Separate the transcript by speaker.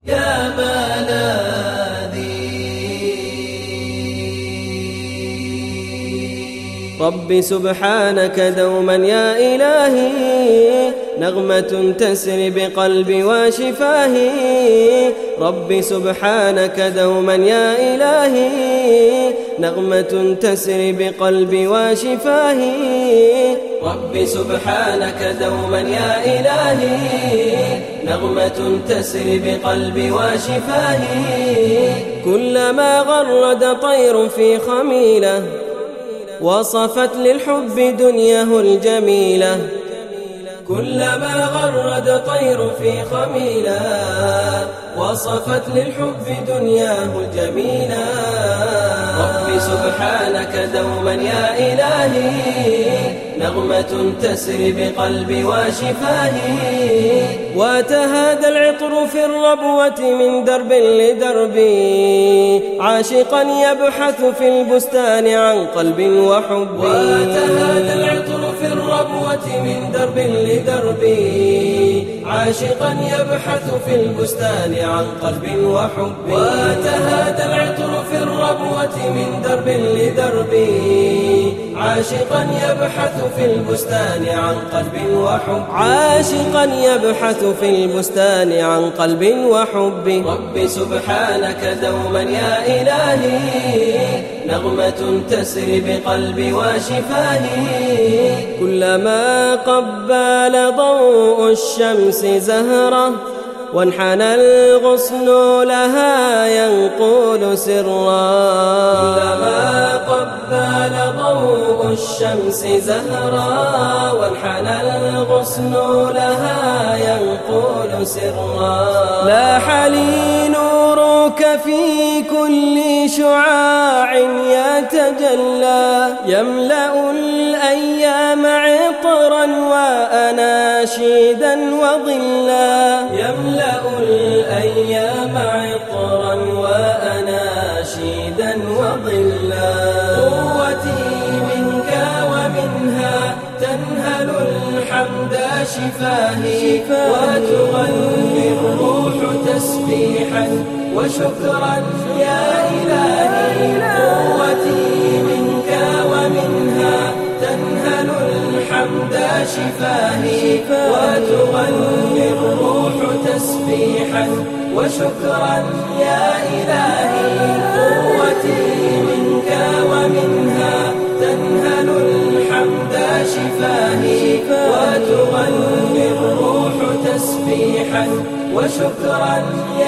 Speaker 1: يا ملاذي رب سبحانك دوما يا إلهي، نغمة تسري بقلبي وشفاهي. رب سبحانك دوما يا إلهي، نغمة تسري بقلبي وشفاهي. رب سبحانك دوما يا إلهي، نغمة تسري بقلبي وشفاهي. كلما غرد طير في خميلة، وصفت للحب دنياه الجميلة. كلما غرد طير في خميلة، وصفت للحب دنياه الجميلة. رب سبحانك دوما يا إلهي، نغمة تسري بقلبي وشفاهي. وتهادى العطر في الربوة من درب لدرب، عاشقا يبحث في البستان عن قلب وحب. وتهادى العطر في الربوة من درب لدرب، عاشقا يبحث في البستان عن قلب وحب. وتهادى العطر في الربوة من درب لدرب، عاشقا يبحث في البستان عن قلب وحب. عاشقا يبحث في البستان عن قلب وحب. رب سبحانك دوما يا إلهي، نغمة تسري بقلبي وشفاهي. كلما قبل ضوء الشمس زهرة، وانحنى الغصن لها ينقول سرا. كلما قبل ضوء الشمس زهرا، وانحنى الغصن لها ينقول سرا. لاح لي نورك في كل شعاع يتجلى، يملأ الأيام عطرا وأناشيدا وظلا. يملأ الأيام عطرا وأناشيدا وظلا. قوتي منك ومنها تنهل الحمد شفاهي، وتغني الروح تسبيحا وشكرا يا إلهي. قوتي منك ومنها تنهل الحمد شفاهي، وتغني الروح تسبيحا وشكرا يا إلهي. قوتي منك ومنها تنهل الحمد شفاهي، وتغني الروح تسبيحا وشكرا